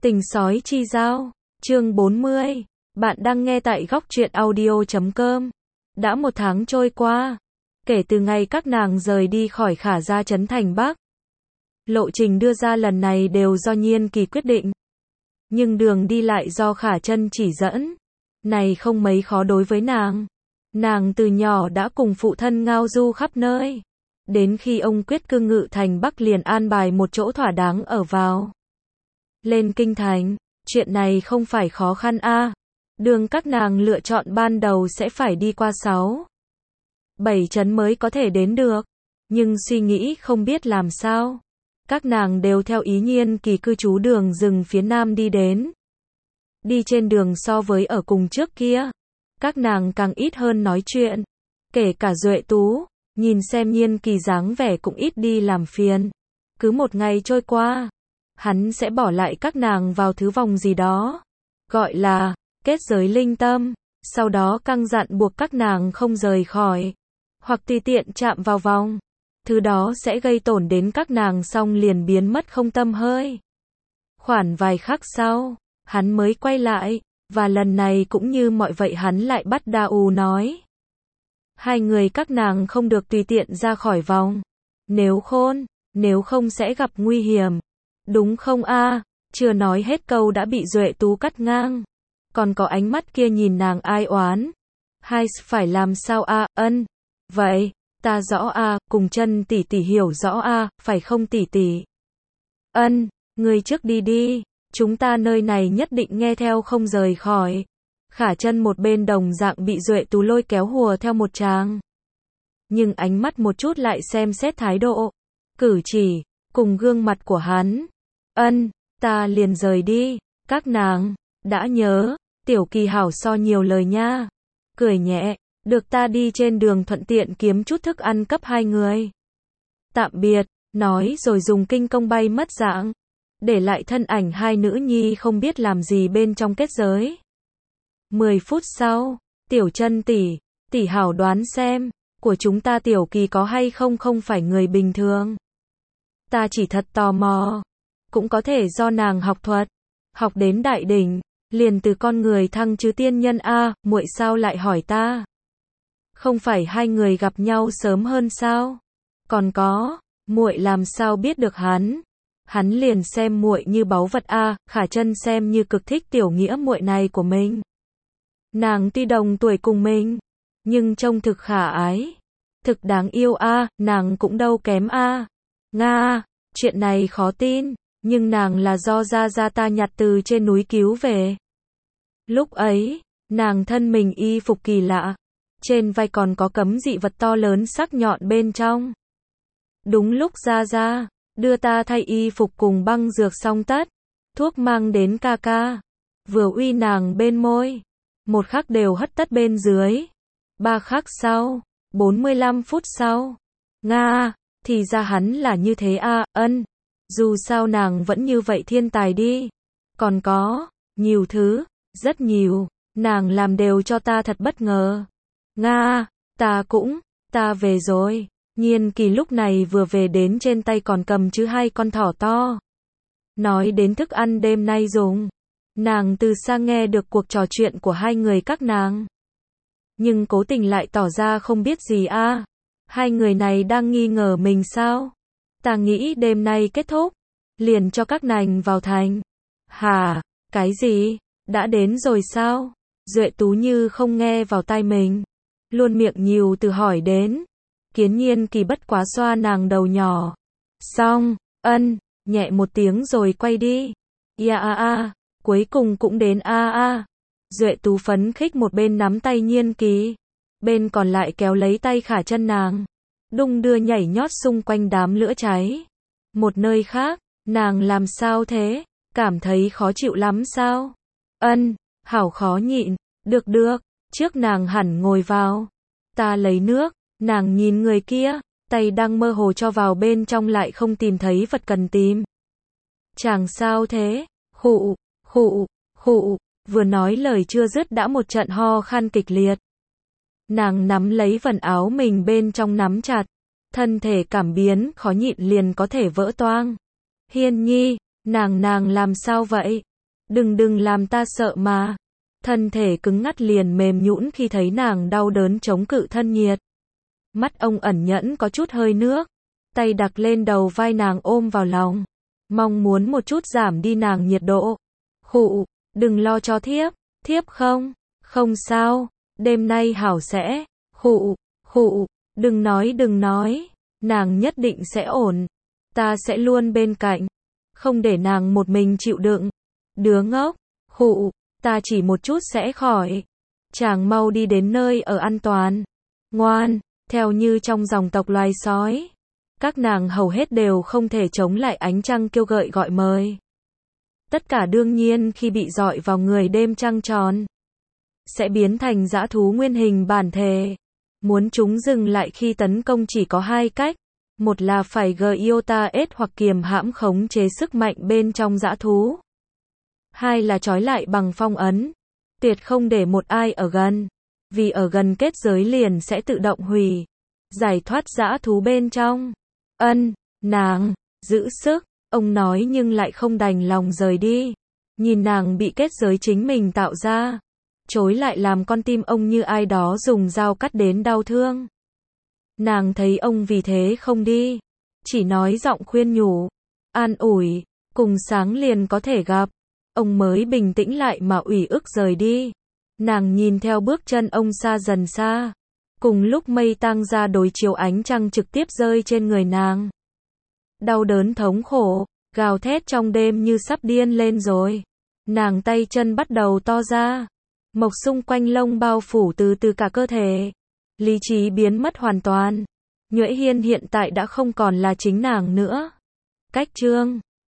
Tình sói chi giao, chương 40. Bạn đang nghe tại góc truyện audio.com. Đã 1 tháng trôi qua, kể từ ngày các nàng rời đi khỏi Khả Gia trấn thành Bắc. Lộ trình đưa ra lần này đều do Nhiên Kỳ quyết định. Nhưng đường đi lại do Khả Chân chỉ dẫn. Này không mấy khó đối với nàng. Nàng từ nhỏ đã cùng phụ thân ngao du khắp nơi. Đến khi ông quyết cư ngự thành Bắc liền an bài một chỗ thỏa đáng ở vào. Lên kinh thành, chuyện này không phải khó khăn a. Đường các nàng lựa chọn ban đầu sẽ phải đi qua 6-7 trấn mới có thể đến được. Nhưng suy nghĩ không biết làm sao. Các nàng đều theo ý Nhiên Kỳ cư trú đường rừng phía nam đi đến. Đi trên đường so với ở cùng trước kia. Các nàng càng ít hơn nói chuyện. Kể cả Duệ Tú, nhìn xem Nhiên Kỳ dáng vẻ cũng ít đi làm phiền. Cứ một ngày trôi qua, hắn sẽ bỏ lại các nàng vào thứ vòng gì đó. Gọi là kết giới linh tâm. Sau đó căng dặn buộc các nàng không rời khỏi. Hoặc tùy tiện chạm vào vòng. Thứ đó sẽ gây tổn đến các nàng xong liền biến mất không tâm hơi. Khoảng vài khắc sau, hắn mới quay lại. Và lần này cũng như mọi vậy hắn lại bắt Da U nói. Hai người các nàng không được tùy tiện ra khỏi vòng. Nếu không sẽ gặp nguy hiểm. Đúng không a? Chưa nói hết câu đã bị Duệ Tú cắt ngang. Còn có ánh mắt kia nhìn nàng ai oán. Hai phải làm sao a? Ân. Vậy, ta rõ a, cùng Chân tỷ tỷ hiểu rõ a, phải không tỷ tỷ? Ân, ngươi trước đi đi. Chúng ta nơi này nhất định nghe theo không rời khỏi. Khả Chân một bên đồng dạng bị Duệ Tú lôi kéo hùa theo một tràng. Nhưng ánh mắt một chút lại xem xét thái độ, cử chỉ, cùng gương mặt của hắn. Ân, ta liền rời đi. Các nàng, đã nhớ, Tiểu Kỳ hảo so nhiều lời nha. Cười nhẹ, được ta đi trên đường thuận tiện kiếm chút thức ăn cấp hai người. Tạm biệt, nói rồi dùng kinh công bay mất dạng. Để lại thân ảnh hai nữ nhi không biết làm gì bên trong kết giới. 10 phút sau, Tiểu Chân tỷ, tỷ hảo đoán xem, của chúng ta Tiểu Kỳ có hay không không phải người bình thường. Ta chỉ thật tò mò, cũng có thể do nàng học thuật, học đến đại đỉnh, liền từ con người thăng chứ tiên nhân a, muội sao lại hỏi ta? Không phải hai người gặp nhau sớm hơn sao? Còn có, muội làm sao biết được hắn? Hắn liền xem muội như báu vật a, Khả Chân xem như cực thích tiểu nghĩa muội này của mình. Nàng tuy đồng tuổi cùng mình, nhưng trông thực khả ái, thực đáng yêu a, nàng cũng đâu kém a. Nga, chuyện này khó tin, nhưng nàng là do gia ta nhặt từ trên núi cứu về. Lúc ấy, nàng thân mình y phục kỳ lạ, trên vai còn có cấm dị vật to lớn sắc nhọn bên trong. Đúng lúc gia đưa ta thay y phục cùng băng dược xong tất, thuốc mang đến ca ca, vừa uy nàng bên môi, một khắc đều hất tất bên dưới. 3 khắc sau, 45 phút sau, Nga, thì ra hắn là như thế a. Ân, dù sao nàng vẫn như vậy thiên tài đi. Còn có, nhiều thứ, rất nhiều, nàng làm đều cho ta thật bất ngờ. Nga, ta về rồi. Nhiên Kỳ lúc này vừa về đến trên tay còn cầm chứ 2 con thỏ to. Nói đến thức ăn đêm nay dùng. Nàng từ xa nghe được cuộc trò chuyện của hai người các nàng. Nhưng cố tình lại tỏ ra không biết gì a. Hai người này đang nghi ngờ mình sao? Ta nghĩ đêm nay kết thúc, liền cho các nàng vào thành. Hả? Cái gì? Đã đến rồi sao? Duệ Tú như không nghe vào tai mình. Luôn miệng nhiều từ hỏi đến. Kiến Nhiên Kỳ bất quá xoa nàng đầu nhỏ. Xong, ân, nhẹ một tiếng rồi quay đi. Cuối cùng cũng đến a. Duệ Tú phấn khích một bên nắm tay Nhiên Kỳ, bên còn lại kéo lấy tay Khả Chân nàng, đung đưa nhảy nhót xung quanh đám lửa cháy. Một nơi khác, nàng làm sao thế? Cảm thấy khó chịu lắm sao? Ân, hảo khó nhịn. Được, trước nàng hẳn ngồi vào. Ta lấy nước. Nàng nhìn người kia, tay đang mơ hồ cho vào bên trong lại không tìm thấy vật cần tìm. Chàng sao thế? Khụ, vừa nói lời chưa dứt đã một trận ho khan kịch liệt. Nàng nắm lấy vần áo mình bên trong nắm chặt, thân thể cảm biến, khó nhịn liền có thể vỡ toang. Hiên Nhi, nàng làm sao vậy? đừng làm ta sợ mà. Thân thể cứng ngắt liền mềm nhũn khi thấy nàng đau đớn chống cự thân nhiệt. Mắt ông ẩn nhẫn có chút hơi nước, tay đặt lên đầu vai nàng ôm vào lòng, mong muốn một chút giảm đi nàng nhiệt độ. Khụ, đừng lo cho thiếp, thiếp không sao, đêm nay hảo sẽ, khụ, đừng nói, nàng nhất định sẽ ổn, ta sẽ luôn bên cạnh, không để nàng một mình chịu đựng. Đứa ngốc, khụ, ta chỉ một chút sẽ khỏi. Chàng mau đi đến nơi ở an toàn. Ngoan, theo như trong dòng tộc loài sói. Các nàng hầu hết đều không thể chống lại ánh trăng kêu gợi gọi mời. Tất cả đương nhiên khi bị dọi vào người đêm trăng tròn, sẽ biến thành dã thú nguyên hình bản thể. Muốn chúng dừng lại khi tấn công chỉ có hai cách. Một là phải Gyotades hoặc kiềm hãm khống chế sức mạnh bên trong dã thú. Hai là trói lại bằng phong ấn. Tuyệt không để một ai ở gần. Vì ở gần kết giới liền sẽ tự động hủy. Giải thoát dã thú bên trong. Nàng, giữ sức. Ông nói nhưng lại không đành lòng rời đi. Nhìn nàng bị kết giới chính mình tạo ra. Chối lại làm con tim ông như ai đó dùng dao cắt đến đau thương. Nàng thấy ông vì thế không đi. Chỉ nói giọng khuyên nhủ. An ủi. Cùng sáng liền có thể gặp. Ông mới bình tĩnh lại mà ủy ức rời đi. Nàng nhìn theo bước chân ông xa dần xa. Cùng lúc mây tang ra đối chiếu ánh trăng trực tiếp rơi trên người nàng. Đau đớn thống khổ, gào thét trong đêm như sắp điên lên rồi. Nàng tay chân bắt đầu to ra. Mộc xung quanh lông bao phủ từ từ cả cơ thể. Lý trí biến mất hoàn toàn. Nhuệ Hiên hiện tại đã không còn là chính nàng nữa. Cách chương